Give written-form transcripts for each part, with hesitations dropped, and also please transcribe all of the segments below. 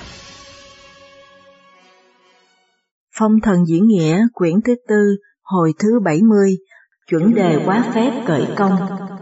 Phong thần diễn nghĩa quyển thứ 4, hồi thứ 70, chuẩn đề quá phép cởi công.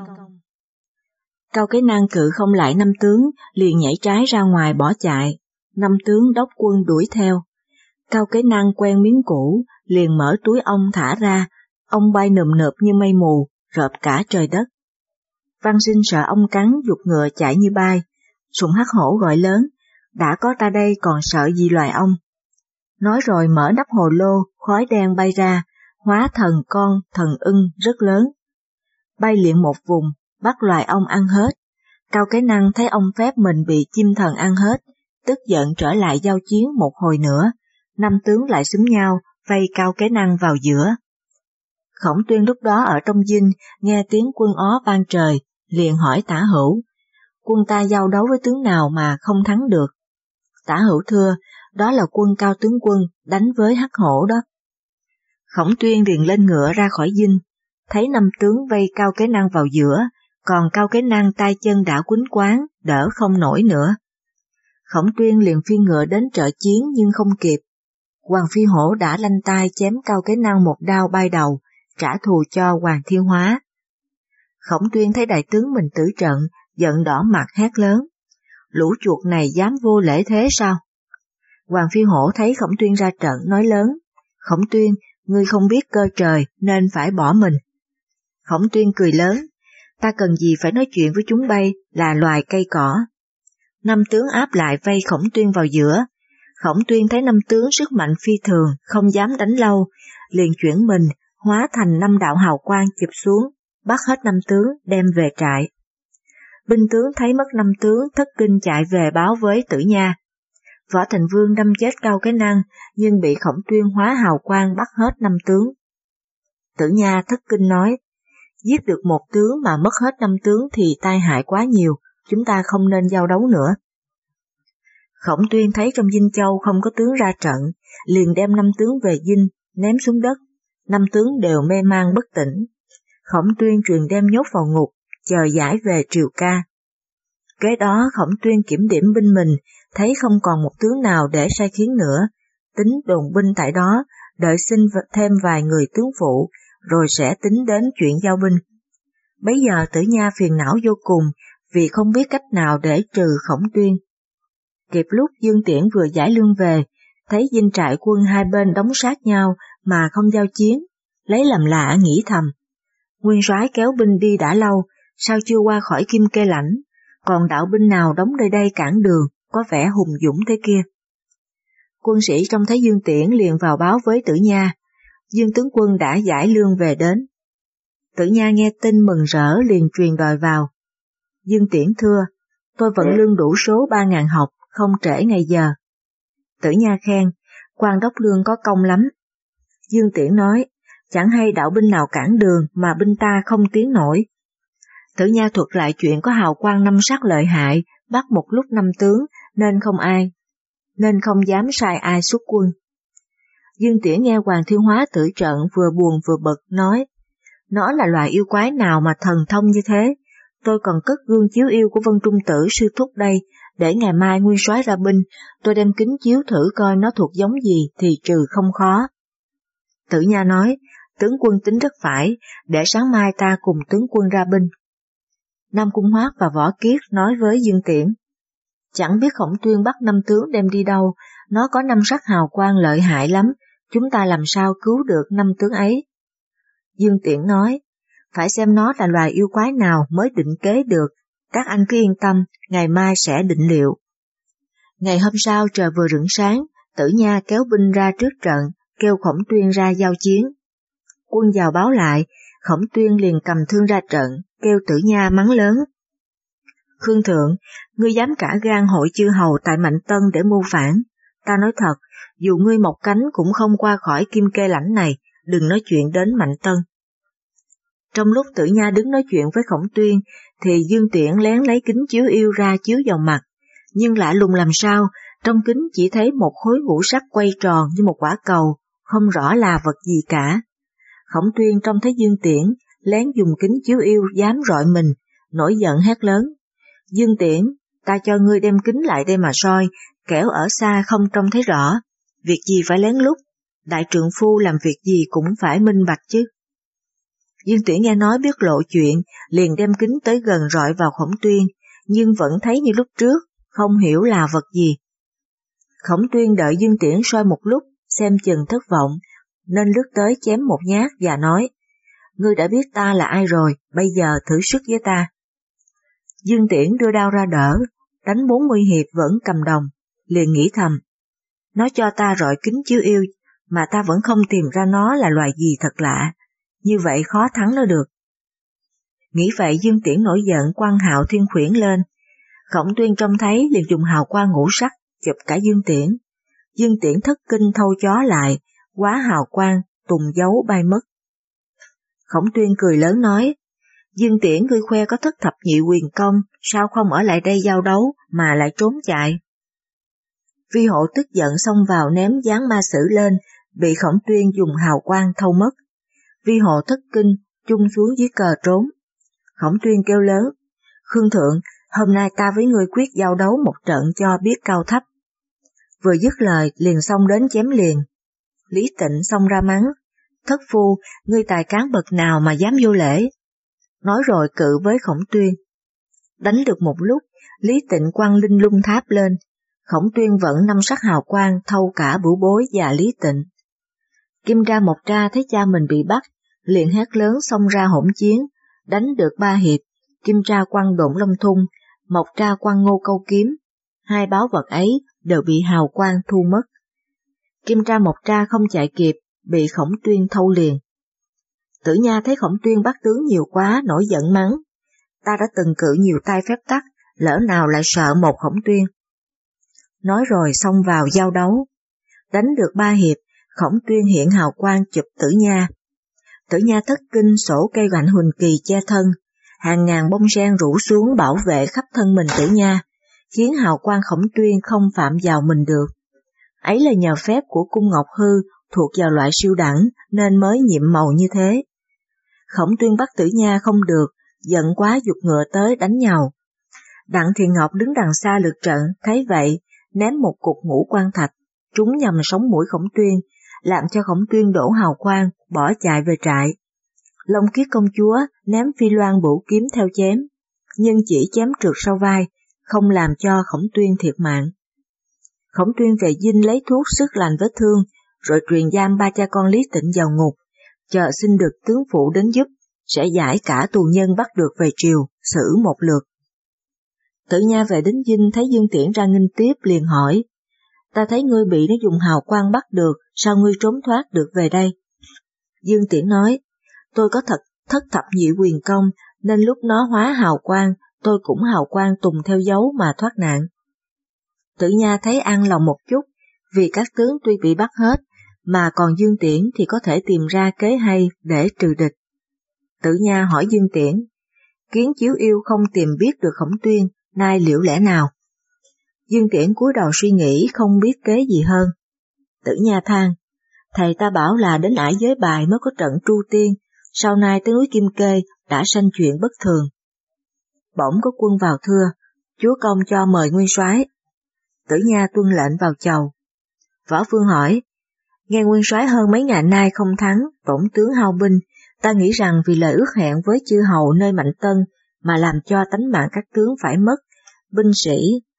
Cao Cái Năng cự không lại năm tướng, liền nhảy trái ra ngoài bỏ chạy. Năm tướng đốc quân đuổi theo. Cao Cái Năng quen miếng cũ, liền mở túi ong thả ra, ong bay nườm nượp như mây mù, rợp cả trời đất. Văn Sinh sợ ong cắn, giục ngựa chạy như bay. Sùng Hắc Hổ gọi lớn, đã có ta đây còn sợ gì loài ong. Nói rồi mở nắp hồ lô, khói đen bay ra, hóa thần con thần ưng rất lớn. Bay liệng một vùng, bắt loài ong ăn hết. Cao Cái Năng thấy ong phép mình bị chim thần ăn hết, tức giận trở lại giao chiến một hồi nữa. Năm tướng lại xúm nhau, vây Cao Cái Năng vào giữa. Khổng Tuyên lúc đó ở trong dinh, nghe tiếng quân ó vang trời, liền hỏi Tả Hữu, quân ta giao đấu với tướng nào mà không thắng được? Tả Hữu thưa, đó là quân Cao tướng quân đánh với Hắc Hổ đó. Khổng Tuyên liền lên ngựa ra khỏi dinh, thấy năm tướng vây Cao Cái Năng vào giữa, còn Cao Cái Năng tay chân đã quýnh quáng, đỡ không nổi nữa. Khổng Tuyên liền phi ngựa đến trợ chiến nhưng không kịp. Hoàng Phi Hổ đã lanh tay chém Cao Cái Năng một đao bay đầu, trả thù cho Hoàng Thiên Hóa. Khổng Tuyên thấy đại tướng mình tử trận, giận đỏ mặt hét lớn, lũ chuột này dám vô lễ thế sao? Hoàng Phi Hổ thấy Khổng Tuyên ra trận nói lớn, Khổng Tuyên, ngươi không biết cơ trời nên phải bỏ mình. Khổng Tuyên cười lớn, ta cần gì phải nói chuyện với chúng bay là loài cây cỏ. Năm tướng áp lại vây Khổng Tuyên vào giữa. Khổng Tuyên thấy năm tướng sức mạnh phi thường, không dám đánh lâu, liền chuyển mình, hóa thành 5 đạo hào quang chụp xuống, bắt hết 5 tướng đem về trại. Binh tướng thấy mất 5 tướng thất kinh chạy về báo với Tử Nha. Võ Thành Vương đâm chết Cao Cái Năng, nhưng bị Khổng Tuyên hóa hào quang bắt hết 5 tướng. Tử Nha thất kinh nói, giết được một tướng mà mất hết 5 tướng thì tai hại quá nhiều, chúng ta không nên giao đấu nữa. Khổng Tuyên thấy trong Dinh Châu không có tướng ra trận, liền đem 5 tướng về dinh, ném xuống đất, 5 tướng đều mê man bất tỉnh. Khổng Tuyên truyền đem nhốt vào ngục, chờ giải về triều ca. Kế đó Khổng Tuyên kiểm điểm binh mình, thấy không còn một tướng nào để sai khiến nữa, tính đồn binh tại đó, đợi xin thêm vài người tướng phụ, rồi sẽ tính đến chuyện giao binh. Bấy giờ Tử Nha phiền não vô cùng, vì không biết cách nào để trừ Khổng Tuyên. Kịp lúc Dương Tiễn vừa giải lương về, thấy dinh trại quân hai bên đóng sát nhau mà không giao chiến, lấy làm lạ nghĩ thầm. Nguyên soái kéo binh đi đã lâu, sao chưa qua khỏi Kim Kê Lãnh, còn đạo binh nào đóng nơi đây cản đường, có vẻ hùng dũng thế kia. Quân sĩ trông thấy Dương Tiễn liền vào báo với Tử Nha, Dương tướng quân đã giải lương về đến. Tử Nha nghe tin mừng rỡ liền truyền đòi vào. Dương Tiễn thưa, tôi vận lương đủ số 3.000 học, không trễ ngày giờ. Tử Nha khen, quan đốc lương có công lắm. Dương Tiễn nói, chẳng hay đạo binh nào cản đường mà binh ta không tiến nổi. Tử Nha thuật lại chuyện có hào quang 5 sắc lợi hại, bắt một lúc 5 tướng, nên không dám sai ai xuất quân. Dương Tiễn nghe Hoàng Thiên Hóa tử trận vừa buồn vừa bực, nói, nó là loài yêu quái nào mà thần thông như thế, tôi còn cất gương chiếu yêu của Vân Trung Tử sư thúc đây, để ngày mai nguyên soái ra binh, tôi đem kính chiếu thử coi nó thuộc giống gì thì trừ không khó. Tử Nha nói, tướng quân tính rất phải, để sáng mai ta cùng tướng quân ra binh. Nam Cung Hoát và Võ Kiết nói với Dương Tiễn, chẳng biết Khổng Tuyên bắt 5 tướng đem đi đâu, nó có 5 sắc hào quang lợi hại lắm, chúng ta làm sao cứu được 5 tướng ấy. Dương Tiễn nói, phải xem nó là loài yêu quái nào mới định kế được, các anh cứ yên tâm, ngày mai sẽ định liệu. Ngày hôm sau trời vừa rửng sáng, Tử Nha kéo binh ra trước trận, kêu Khổng Tuyên ra giao chiến. Quân vào báo lại, Khổng Tuyên liền cầm thương ra trận, kêu Tử Nha mắng lớn. Khương Thượng, ngươi dám cả gan hội chư hầu tại Mạnh Tân để mưu phản. Ta nói thật, dù ngươi một cánh cũng không qua khỏi Kim Kê Lãnh này, đừng nói chuyện đến Mạnh Tân. Trong lúc Tử Nha đứng nói chuyện với Khổng Tuyên, thì Dương Tiễn lén lấy kính chiếu yêu ra chiếu vào mặt, nhưng lạ lùng làm sao, trong kính chỉ thấy một khối ngũ sắc quay tròn như một quả cầu, không rõ là vật gì cả. Khổng Tuyên trông thấy Dương Tiễn lén dùng kính chiếu yêu dám rọi mình, nổi giận hét lớn. Dương Tiễn, ta cho ngươi đem kính lại đây mà soi, kẻo ở xa không trông thấy rõ, việc gì phải lén lút, đại trượng phu làm việc gì cũng phải minh bạch chứ. Dương Tuyển nghe nói biết lộ chuyện, liền đem kính tới gần rọi vào Khổng Tuyên, nhưng vẫn thấy như lúc trước, không hiểu là vật gì. Khổng Tuyên đợi Dương Tuyển soi một lúc, xem chừng thất vọng, nên lướt tới chém một nhát và nói, ngươi đã biết ta là ai rồi, bây giờ thử sức với ta. Dương Tuyển đưa đao ra đỡ, đánh 40 hiệp vẫn cầm đồng, liền nghĩ thầm, nó cho ta rọi kính chiếu yêu, mà ta vẫn không tìm ra nó là loài gì thật lạ, như vậy khó thắng nó được. Nghĩ vậy Dương Tuyển nổi giận quăng hạo thiên khuyển lên, Khổng Tuyên trông thấy liền dùng hào quang ngũ sắc chụp cả Dương Tuyển. Dương Tuyển thất kinh thâu chó lại, quá hào quang, tùng dấu bay mất. Khổng Tuyên cười lớn nói, Dương Tuyển ngươi khoe có thất thập nhị quyền công, sao không ở lại đây giao đấu mà lại trốn chạy? Vi Hộ tức giận xông vào ném gián ma sử lên, bị Khổng Tuyên dùng hào quang thâu mất. Vi Hộ thất kinh, chung xuống dưới cờ trốn. Khổng Tuyên kêu lớn, Khương Thượng, hôm nay ta với ngươi quyết giao đấu một trận cho biết cao thấp. Vừa dứt lời liền xông đến chém liền. Lý Tịnh xông ra mắng, thất phu, ngươi tài cán bậc nào mà dám vô lễ? Nói rồi cự với Khổng Tuyên. Đánh được một lúc, Lý Tịnh quăng linh lung tháp lên, Khổng Tuyên vẫn 5 sắc hào quang thâu cả Bửu Bối và Lý Tịnh. Kim Tra Mộc Tra thấy cha mình bị bắt, liền hét lớn xông ra hỗn chiến, đánh được 3 hiệp, Kim Tra quăng Độn Long Thung, Mộc Tra quăng Ngô Câu Kiếm, hai báu vật ấy đều bị hào quang thu mất. Kim Tra Mộc Tra không chạy kịp, bị Khổng Tuyên thâu liền. Tử Nha thấy Khổng Tuyên bắt tướng nhiều quá, nổi giận mắng, ta đã từng cự nhiều tay phép tắc, lỡ nào lại sợ một Khổng Tuyên. Nói rồi xông vào giao đấu, đánh được 3 hiệp, Khổng Tuyên hiện hào quang chụp Tử Nha. Tử Nha thất kinh sổ cây gạnh huỳnh kỳ che thân, hàng ngàn bông sen rủ xuống bảo vệ khắp thân mình Tử Nha, khiến hào quang Khổng Tuyên không phạm vào mình được. Ấy là nhờ phép của cung Ngọc Hư thuộc vào loại siêu đẳng nên mới nhiệm màu như thế. Khổng Tuyên bắt Tử Nha không được, giận quá giục ngựa tới đánh nhau. Đặng Thiện Ngọc đứng đằng xa lượt trận, thấy vậy, ném một cục ngũ quan thạch, trúng nhầm sống mũi Khổng Tuyên, làm cho Khổng Tuyên đổ hào quang, bỏ chạy về trại. Long Kiết công chúa ném phi loan bửu kiếm theo chém, nhưng chỉ chém trượt sau vai, không làm cho Khổng Tuyên thiệt mạng. Khổng Tuyên về dinh lấy thuốc sức lành vết thương, rồi truyền giam 3 cha con Lý Tịnh vào ngục, chờ xin được tướng phụ đến giúp, sẽ giải cả tù nhân bắt được về triều, xử một lượt. Tử Nha về đến dinh thấy Dương Tiễn ra nghênh tiếp liền hỏi, ta thấy ngươi bị nó dùng hào quang bắt được, sao ngươi trốn thoát được về đây? Dương Tiễn nói, tôi có thất thập nhị quyền công, nên lúc nó hóa hào quang, tôi cũng hào quang tùng theo dấu mà thoát nạn. Tử Nha thấy an lòng một chút, vì các tướng tuy bị bắt hết, mà còn Dương Tiễn thì có thể tìm ra kế hay để trừ địch. Tử Nha hỏi Dương Tiễn, Kiến Chiếu Yêu không tìm biết được Khổng Tuyên, nay liệu lẽ nào? Dương Tiễn cúi đầu suy nghĩ không biết kế gì hơn. Tử Nha than, thầy ta bảo là đến Ải Giới Bài mới có trận tru tiên, sau này tới núi Kim Kê đã sanh chuyện bất thường. Bỗng có quân vào thưa, chúa công cho mời nguyên soái. Tử Nha tuân lệnh vào chầu. Võ Vương hỏi, nghe nguyên soái hơn mấy ngày nay không thắng, tổn tướng hao binh, ta nghĩ rằng vì lời ước hẹn với chư hầu nơi Mạnh Tân mà làm cho tánh mạng các tướng phải mất, binh sĩ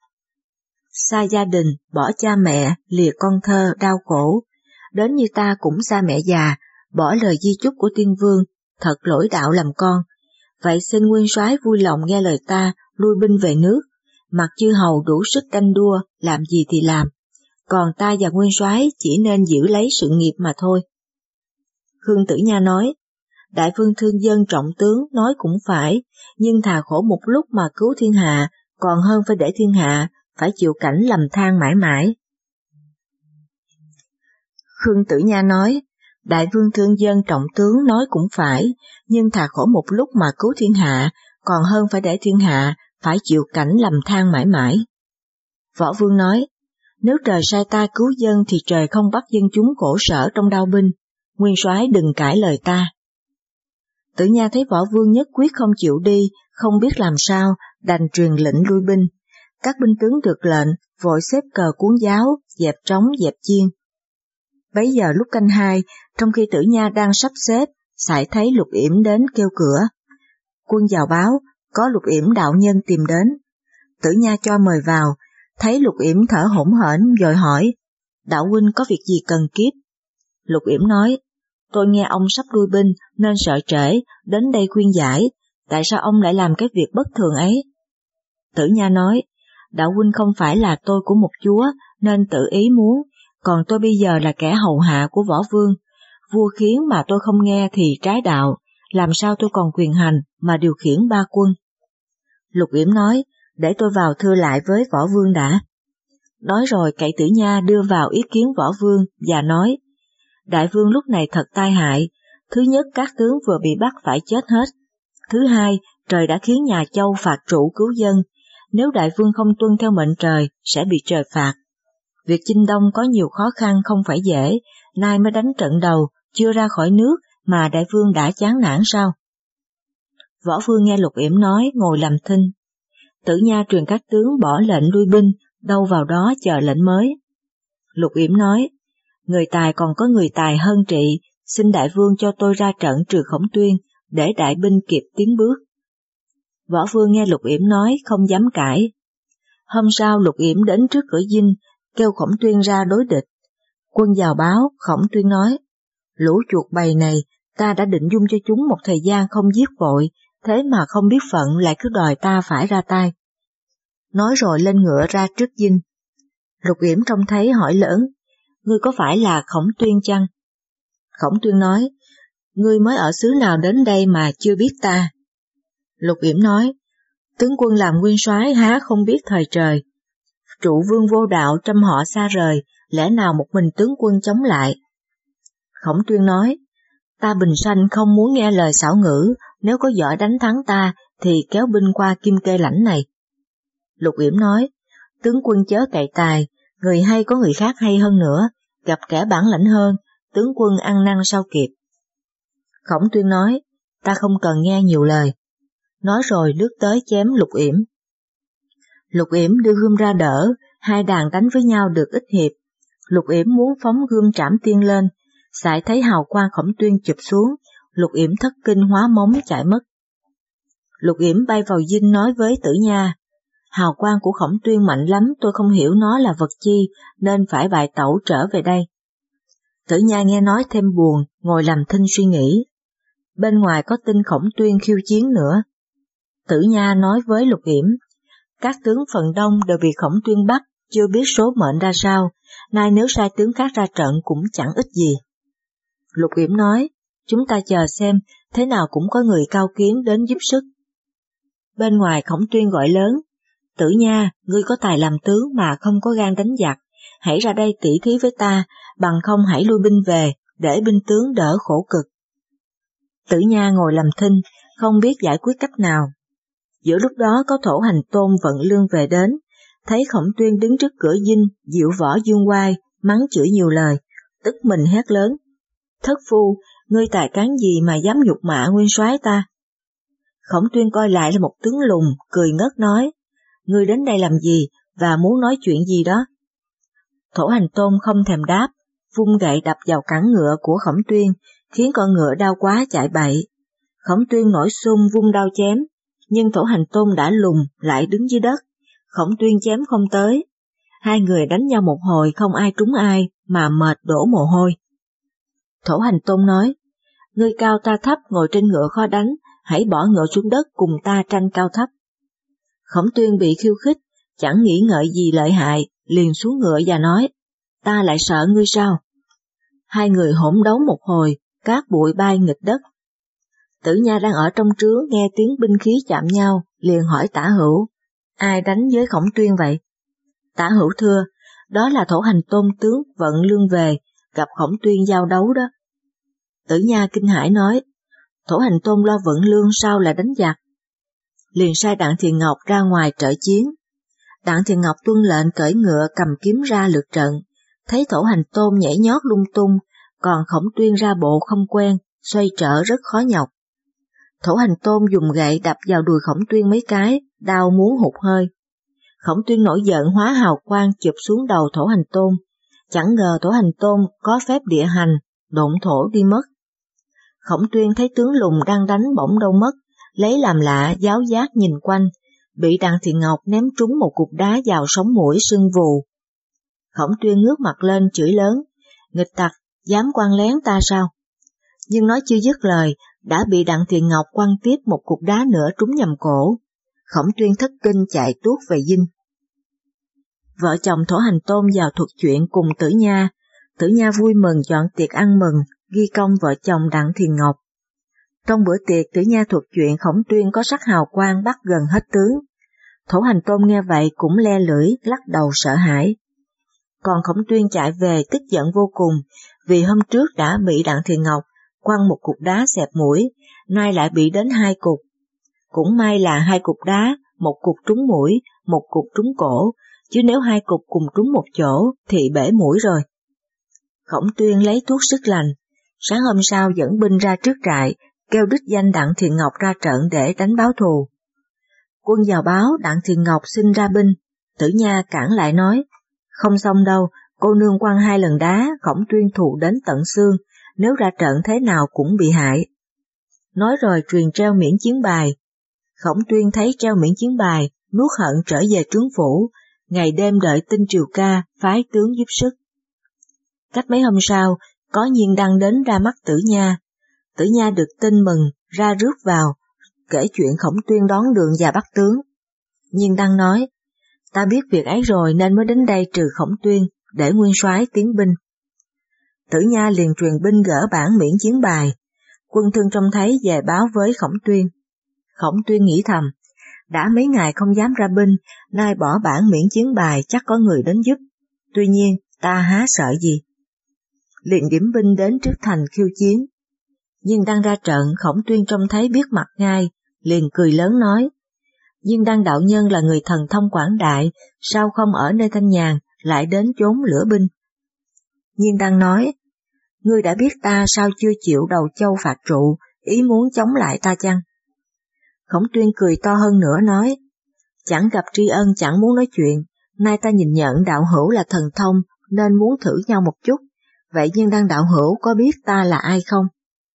xa gia đình, bỏ cha mẹ, lìa con thơ, đau khổ, đến như ta cũng xa mẹ già, bỏ lời di chúc của tiên vương, thật lỗi đạo làm con. Vậy xin nguyên soái vui lòng nghe lời ta, lui binh về nước, mặc chư hầu đủ sức canh đua, làm gì thì làm, còn ta và nguyên soái chỉ nên giữ lấy sự nghiệp mà thôi. Khương Tử Nha nói, đại vương thương dân trọng tướng nói cũng phải, nhưng thà khổ một lúc mà cứu thiên hạ, còn hơn phải để thiên hạ phải chịu cảnh lầm than mãi mãi. Khương Tử Nha nói, đại vương thương dân trọng tướng nói cũng phải, nhưng thà khổ một lúc mà cứu thiên hạ, còn hơn phải để thiên hạ phải chịu cảnh lầm than mãi mãi. Võ Vương nói, nếu trời sai ta cứu dân thì trời không bắt dân chúng khổ sở trong đao binh, nguyên soái đừng cãi lời ta. Tử Nha thấy Võ Vương nhất quyết không chịu đi, không biết làm sao, đành truyền lệnh lui binh. Các binh tướng được lệnh vội xếp cờ cuốn giáo, dẹp trống dẹp chiên. Bấy giờ lúc canh 2, trong khi Tử Nha đang sắp xếp, sải thấy Lục Yểm đến kêu cửa. Quân vào báo, có Lục Yểm đạo nhân tìm đến. Tử Nha cho mời vào, thấy Lục Yểm thở hổn hển vội hỏi, đạo huynh có việc gì cần kiếp? Lục Yểm nói, tôi nghe ông sắp lui binh nên sợ trễ, đến đây khuyên giải, tại sao ông lại làm cái việc bất thường ấy? Tử Nha nói, đạo huynh không phải là tôi của một chúa nên tự ý muốn, còn tôi bây giờ là kẻ hầu hạ của võ vương. Vua khiến mà tôi không nghe thì trái đạo, làm sao tôi còn quyền hành mà điều khiển ba quân? Lục Yểm nói, để tôi vào thưa lại với võ vương đã. Nói rồi cậy Tử Nha đưa vào ý kiến võ vương và nói, đại vương lúc này thật tai hại, thứ nhất các tướng vừa bị bắt phải chết hết, thứ hai trời đã khiến nhà Châu phạt trụ cứu dân, nếu đại vương không tuân theo mệnh trời sẽ bị trời phạt. Việc chinh đông có nhiều khó khăn không phải dễ, nay mới đánh trận đầu, chưa ra khỏi nước mà đại vương đã chán nản sao? Võ vương nghe Lục Yểm nói ngồi làm thinh. Tử Nha truyền các tướng bỏ lệnh lui binh, đâu vào đó chờ lệnh mới. Lục Yểm nói, người tài còn có người tài hơn trị, xin đại vương cho tôi ra trận trừ Khổng Tuyên, để đại binh kịp tiến bước. Võ vương nghe Lục Yểm nói không dám cãi. Hôm sau Lục Yểm đến trước cửa dinh, kêu Khổng Tuyên ra đối địch. Quân vào báo, Khổng Tuyên nói, lũ chuột bầy này, ta đã định dung cho chúng một thời gian không giết vội, thế mà không biết phận lại cứ đòi ta phải ra tay. Nói rồi lên ngựa ra trước dinh. Lục Yểm trông thấy hỏi lớn, ngươi có phải là Khổng Tuyên chăng? Khổng Tuyên nói, ngươi mới ở xứ nào đến đây mà chưa biết ta? Lục Yểm nói, tướng quân làm nguyên soái há không biết thời trời. Trụ vương vô đạo trăm họ xa rời, lẽ nào một mình tướng quân chống lại? Khổng Tuyên nói, ta bình sanh không muốn nghe lời xảo ngữ, nếu có giỏi đánh thắng ta thì kéo binh qua Kim Kê lãnh này. Lục Yểm nói, tướng quân chớ cậy tài, người hay có người khác hay hơn nữa, gặp kẻ bản lãnh hơn, tướng quân ăn năn sao kịp. Khổng Tuyên nói, ta không cần nghe nhiều lời. Nói rồi lướt tới chém Lục Yểm. Lục Yểm đưa gươm ra đỡ, hai đàn đánh với nhau được ít hiệp. Lục Yểm muốn phóng gươm trảm tiên lên, sải thấy hào quang Khổng Tuyên chụp xuống, Lục Yểm thất kinh hóa móng chạy mất. Lục Yểm bay vào dinh nói với Tử Nha, hào quang của Khổng Tuyên mạnh lắm, tôi không hiểu nó là vật chi, nên phải bại tẩu trở về đây. Tử Nha nghe nói thêm buồn, ngồi làm thinh suy nghĩ. Bên ngoài có tin Khổng Tuyên khiêu chiến nữa. Tử Nha nói với Lục Yểm, các tướng phần đông đều bị Khổng Tuyên bắt, chưa biết số mệnh ra sao, nay nếu sai tướng khác ra trận cũng chẳng ích gì. Lục Yểm nói, chúng ta chờ xem, thế nào cũng có người cao kiến đến giúp sức. Bên ngoài Khổng Tuyên gọi lớn, Tử Nha, ngươi có tài làm tướng mà không có gan đánh giặc, hãy ra đây tỉ thí với ta, bằng không hãy lui binh về, để binh tướng đỡ khổ cực. Tử Nha ngồi làm thinh, không biết giải quyết cách nào. Giữa lúc đó có Thổ Hành Tôn vận lương về đến, thấy Khổng Tuyên đứng trước cửa dinh, diệu võ dương oai, mắng chửi nhiều lời, tức mình hét lớn, thất phu, ngươi tài cán gì mà dám nhục mạ nguyên soái ta? Khổng Tuyên coi lại là một tướng lùn, cười ngất nói, ngươi đến đây làm gì và muốn nói chuyện gì đó? Thổ Hành Tôn không thèm đáp, vung gậy đập vào cẳng ngựa của Khổng Tuyên, khiến con ngựa đau quá chạy bậy. Khổng Tuyên nổi xung vung đao chém, nhưng Thổ Hành Tôn đã lùn lại đứng dưới đất, Khổng Tuyên chém không tới. Hai người đánh nhau một hồi không ai trúng ai mà mệt đổ mồ hôi. Thổ Hành Tôn nói, ngươi cao ta thấp ngồi trên ngựa khó đánh, hãy bỏ ngựa xuống đất cùng ta tranh cao thấp. Khổng Tuyên bị khiêu khích, chẳng nghĩ ngợi gì lợi hại, liền xuống ngựa và nói, ta lại sợ ngươi sao? Hai người hỗn đấu một hồi, cát bụi bay nghịch đất. Tử Nha đang ở trong trướng nghe tiếng binh khí chạm nhau, liền hỏi Tả Hữu, ai đánh với Khổng Tuyên vậy? Tả Hữu thưa, đó là Thổ Hành Tôn tướng vận lương về, gặp Khổng Tuyên giao đấu đó. Tử Nha kinh hãi nói, Thổ Hành Tôn lo vận lương sao lại đánh giặc? Liền sai Đặng Thiện Ngọc ra ngoài trợ chiến. Đặng Thiện Ngọc tuân lệnh cởi ngựa cầm kiếm ra lượt trận, thấy Thổ Hành Tôn nhảy nhót lung tung, còn Khổng Tuyên ra bộ không quen, xoay trở rất khó nhọc. Thổ Hành Tôn dùng gậy đập vào đùi Khổng Tuyên mấy cái, đau muốn hụt hơi. Khổng Tuyên nổi giận hóa hào quang chụp xuống đầu Thổ Hành Tôn, chẳng ngờ Thổ Hành Tôn có phép địa hành, độn thổ đi mất. Khổng Tuyên thấy tướng lùng đang đánh bỗng đâu mất, lấy làm lạ giáo giác nhìn quanh, bị Đặng Thiện Ngọc ném trúng một cục đá vào sống mũi sưng vù. Khổng Tuyên ngước mặt lên chửi lớn, nghịch tặc, dám quan lén ta sao? Nhưng nói chưa dứt lời, đã bị Đặng Thiện Ngọc quăng tiếp một cục đá nữa trúng nhầm cổ. Khổng Tuyên thất kinh chạy tuốt về dinh. Vợ chồng Thổ Hành Tôn vào thuật chuyện cùng Tử Nha. Tử Nha vui mừng chọn tiệc ăn mừng, ghi công vợ chồng Đặng Thiện Ngọc. Trong bữa tiệc, Tử Nha thuật chuyện Khổng Tuyên có sắc hào quang bắt gần hết tướng. Thổ Hành Tôn nghe vậy cũng le lưỡi, lắc đầu sợ hãi. Còn Khổng Tuyên chạy về tức giận vô cùng, vì hôm trước đã bị Đặng Thiện Ngọc quăng một cục đá xẹp mũi, nay lại bị đến 2 cục. Cũng may là 2 cục đá, một cục trúng mũi, một cục trúng cổ, chứ nếu 2 cục cùng trúng một chỗ thì bể mũi rồi. Khổng Tuyên lấy thuốc sức lành, sáng hôm sau dẫn binh ra trước trại, kêu đích danh Đặng Thiện Ngọc ra trận để đánh báo thù. Quân vào báo Đặng Thiện Ngọc xin ra binh, Tử Nha cản lại nói, không xong đâu, cô nương quăng 2 lần đá, Khổng Tuyên thù đến tận xương, nếu ra trận thế nào cũng bị hại. Nói rồi truyền treo miễn chiến bài. Khổng Tuyên thấy treo miễn chiến bài, nuốt hận trở về trướng phủ, ngày đêm đợi tin triều ca, phái tướng giúp sức. Cách mấy hôm sau, có Nhiên Đăng đến ra mắt Tử Nha. Tử Nha được tin mừng, ra rước vào, kể chuyện Khổng Tuyên đón đường và bắt tướng. Nhiên Đăng nói, ta biết việc ấy rồi nên mới đến đây trừ Khổng Tuyên, để nguyên soái tiến binh. Tử Nha liền truyền binh gỡ bản miễn chiến bài. Quân Thương trông thấy về báo với Khổng Tuyên. Khổng Tuyên nghĩ thầm, đã mấy ngày không dám ra binh, nay bỏ bản miễn chiến bài chắc có người đến giúp. Tuy nhiên, ta há sợ gì? Liền điểm binh đến trước thành khiêu chiến. Nhưng đang ra trận, Khổng Tuyên trông thấy biết mặt ngay, liền cười lớn nói, nhưng Đăng đạo nhân là người thần thông quảng đại, sao không ở nơi thanh nhàn, lại đến chốn lửa binh? Nhưng Đăng nói, ngươi đã biết ta sao chưa chịu đầu châu phạt trụ, ý muốn chống lại ta chăng? Khổng Tuyên cười to hơn nữa nói, chẳng gặp tri ân chẳng muốn nói chuyện, nay ta nhìn nhận đạo hữu là thần thông nên muốn thử nhau một chút, vậy nhưng Đăng đạo hữu có biết ta là ai không?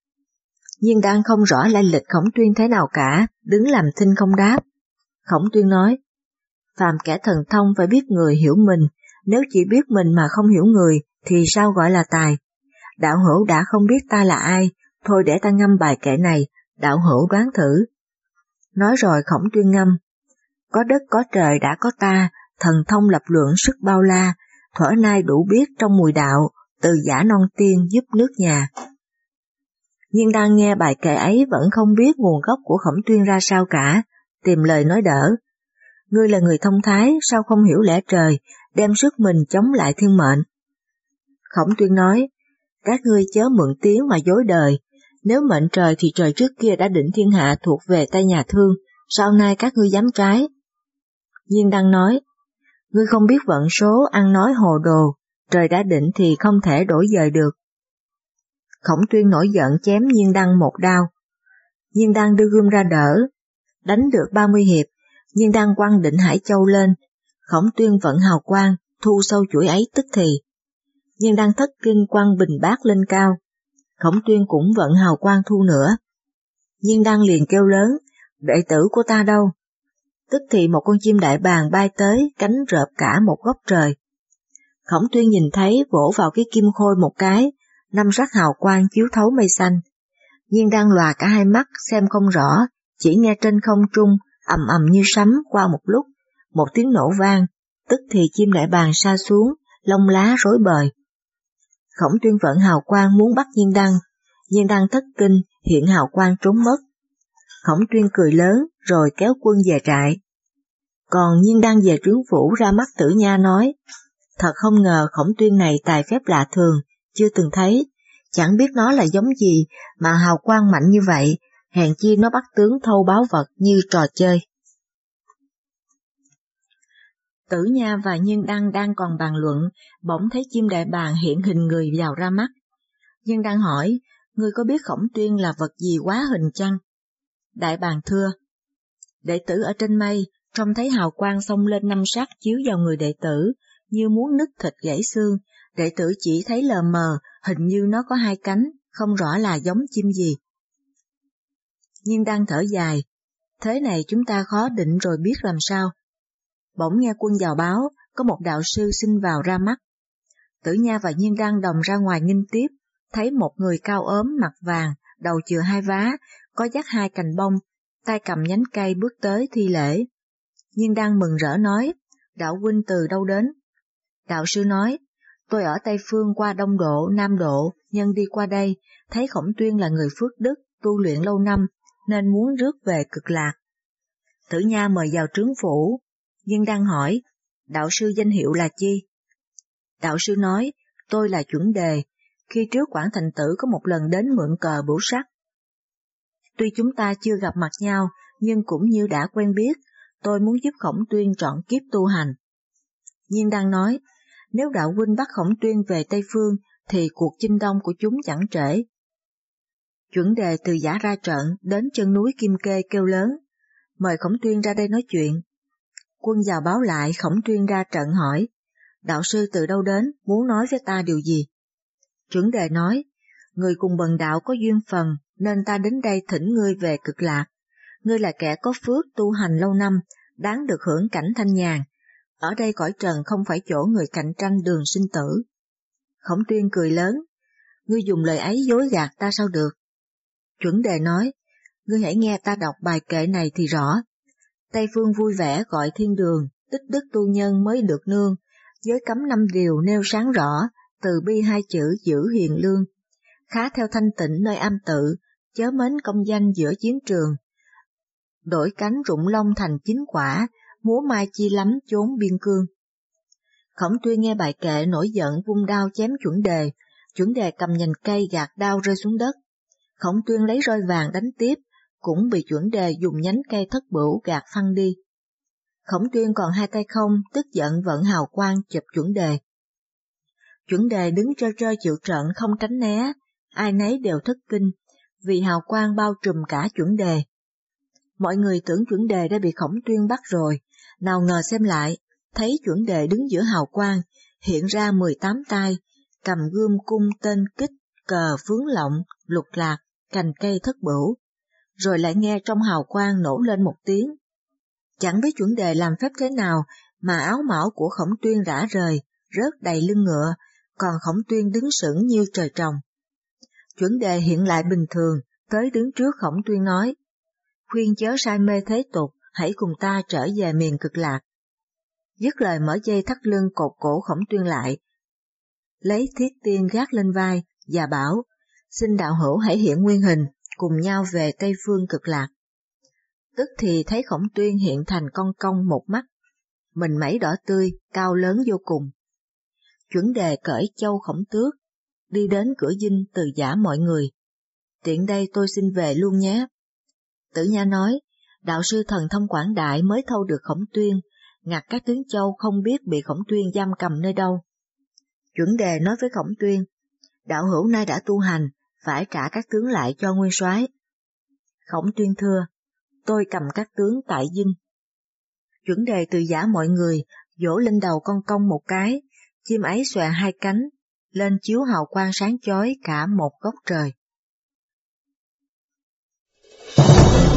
Nhưng Đăng không rõ lai lịch Khổng Tuyên thế nào cả, đứng làm thinh không đáp. Khổng Tuyên nói, phàm kẻ thần thông phải biết người hiểu mình, nếu chỉ biết mình mà không hiểu người thì sao gọi là tài? Đạo hữu đã không biết ta là ai, thôi để ta ngâm bài kệ này, đạo hữu đoán thử. Nói rồi Khổng Tuyên ngâm, có đất có trời đã có ta, thần thông lập luận sức bao la, thuở nay đủ biết trong mùi đạo, từ giả non tiên giúp nước nhà. Nhưng đang nghe bài kệ ấy vẫn không biết nguồn gốc của Khổng Tuyên ra sao cả, tìm lời nói đỡ. Ngươi là người thông thái, sao không hiểu lẽ trời, đem sức mình chống lại thiên mệnh? Khổng Tuyên nói, các ngươi chớ mượn tiếng mà dối đời, nếu mệnh trời thì trời trước kia đã định thiên hạ thuộc về tay nhà Thương, sau nay các ngươi dám trái? Nhiên Đăng nói, ngươi không biết vận số, ăn nói hồ đồ, trời đã định thì không thể đổi dời được. Khổng Tuyên nổi giận chém Nhiên Đăng một đao. Nhiên Đăng đưa gươm ra đỡ, đánh được 30 hiệp, Nhiên Đăng quăng Định Hải Châu lên, Khổng Tuyên vận hào quang, thu sâu chuỗi ấy tức thì. Nhiên Đăng thất kinh quăng bình bát lên cao, Khổng Tuyên cũng vận hào quang thu nữa. Nhiên Đăng liền kêu lớn, đệ tử của ta đâu? Tức thì một con chim đại bàng bay tới, cánh rợp cả một góc trời. Khổng Tuyên nhìn thấy vỗ vào cái kim khôi một cái, 5 sắc hào quang chiếu thấu mây xanh. Nhiên Đăng lòa cả hai mắt xem không rõ, chỉ nghe trên không trung ầm ầm như sấm qua một lúc, một tiếng nổ vang, tức thì chim đại bàng sa xuống, lông lá rối bời. Khổng Tuyên vận hào quang muốn bắt Nhiên Đăng thất kinh, hiện hào quang trốn mất. Khổng Tuyên cười lớn rồi kéo quân về trại. Còn Nhiên Đăng về trướng phủ ra mắt Tử Nha nói, thật không ngờ Khổng Tuyên này tài phép lạ thường, chưa từng thấy, chẳng biết nó là giống gì mà hào quang mạnh như vậy, hèn chi nó bắt tướng thâu báu vật như trò chơi. Tử Nha và Nhiên Đăng đang còn bàn luận, bỗng thấy chim đại bàng hiện hình người vào ra mắt. Nhiên Đăng hỏi, ngươi có biết Khổng Tuyên là vật gì quá hình chăng? Đại bàng thưa, đệ tử ở trên mây, trông thấy hào quang xông lên năm sắc chiếu vào người đệ tử, như muốn nứt thịt gãy xương. Đệ tử chỉ thấy lờ mờ, hình như nó có hai cánh, không rõ là giống chim gì. Nhưng đang thở dài, thế này chúng ta khó định rồi biết làm sao. Bỗng nghe quân vào báo, có một đạo sư xin vào ra mắt. Tử Nha và Nhiên Đăng đồng ra ngoài nghinh tiếp, thấy một người cao ốm mặt vàng, đầu chừa hai vá, có dắt hai cành bông, tay cầm nhánh cây bước tới thi lễ. Nhiên Đăng mừng rỡ nói, đạo huynh từ đâu đến? Đạo sư nói, tôi ở Tây Phương qua Đông Độ, Nam Độ, nhân đi qua đây, thấy Khổng Tuyên là người phước đức, tu luyện lâu năm, nên muốn rước về Cực Lạc. Tử Nha mời vào trướng phủ, nhưng đang hỏi, đạo sư danh hiệu là chi? Đạo sư nói, tôi là Chuẩn Đề, khi trước Quảng Thành Tử có một lần đến mượn cờ bửu sắc. Tuy chúng ta chưa gặp mặt nhau, nhưng cũng như đã quen biết, tôi muốn giúp Khổng Tuyên trọn kiếp tu hành. Nhiên đang nói, nếu đạo huynh bắt Khổng Tuyên về Tây Phương, thì cuộc chinh đông của chúng chẳng trễ. Chuẩn Đề từ giả ra trận, đến chân núi Kim Kê kêu lớn, mời Khổng Tuyên ra đây nói chuyện. Quân vào báo lại, Khổng Tuyên ra trận hỏi, đạo sư từ đâu đến, muốn nói với ta điều gì? Chuẩn Đề nói, người cùng bần đạo có duyên phần, nên ta đến đây thỉnh ngươi về Cực Lạc. Ngươi là kẻ có phước tu hành lâu năm, đáng được hưởng cảnh thanh nhàn. Ở đây cõi trần không phải chỗ người cạnh tranh đường sinh tử. Khổng Tuyên cười lớn, ngươi dùng lời ấy dối gạt ta sao được? Chuẩn Đề nói, ngươi hãy nghe ta đọc bài kệ này thì rõ. Tây Phương vui vẻ gọi thiên đường, tích đức tu nhân mới được nương, giới cấm 5 điều nêu sáng rõ, từ bi 2 chữ giữ hiền lương. Khá theo thanh tịnh nơi am tự, chớ mến công danh giữa chiến trường. Đổi cánh rụng lông thành chính quả, múa mai chi lắm chốn biên cương. Khổng Tuyên nghe bài kệ nổi giận vung đao chém Chuẩn Đề cầm nhành cây gạt đao rơi xuống đất. Khổng Tuyên lấy roi vàng đánh tiếp, cũng bị Chuẩn Đề dùng nhánh cây thất bửu gạt phăng đi. Khổng Tuyên còn hai tay không, tức giận vận hào quang chụp Chuẩn Đề. Chuẩn Đề đứng trơ trơ chịu trận không tránh né, ai nấy đều thất kinh, vì hào quang bao trùm cả Chuẩn Đề. Mọi người tưởng Chuẩn Đề đã bị Khổng Tuyên bắt rồi, nào ngờ xem lại, thấy Chuẩn Đề đứng giữa hào quang, hiện ra 18 tay, cầm gươm cung tên kích, cờ phướng lọng, lục lạc, cành cây thất bửu, rồi lại nghe trong hào quang nổ lên một tiếng. Chẳng biết Chuẩn Đề làm phép thế nào mà áo mão của Khổng Tuyên rã rời, rớt đầy lưng ngựa, còn Khổng Tuyên đứng sững như trời trồng. Chuẩn Đề hiện lại bình thường, tới đứng trước Khổng Tuyên nói, khuyên chớ say mê thế tục, hãy cùng ta trở về miền Cực Lạc. Dứt lời mở dây thắt lưng cột cổ Khổng Tuyên lại, lấy thiết tiên gác lên vai và bảo, xin đạo hữu hãy hiện nguyên hình, cùng nhau về Tây Phương Cực Lạc. Tức thì thấy Khổng Tuyên hiện thành con công một mắt, mình mẩy đỏ tươi, cao lớn vô cùng. Chuẩn Đề cởi châu Khổng Tước, đi đến cửa dinh từ giả mọi người. Tiện đây tôi xin về luôn nhé. Tử Nha nói, đạo sư thần thông quảng đại mới thâu được Khổng Tuyên, ngặt các tướng châu không biết bị Khổng Tuyên giam cầm nơi đâu. Chuẩn Đề nói với Khổng Tuyên, đạo hữu nay đã tu hành, phải trả các tướng lại cho nguyên soái. Khổng Tuyên thưa, tôi cầm các tướng tại dinh. Chuẩn Đề từ giả mọi người, vỗ lên đầu con công một cái, chim ấy xòe hai cánh, lên chiếu hào quang sáng chói cả một góc trời.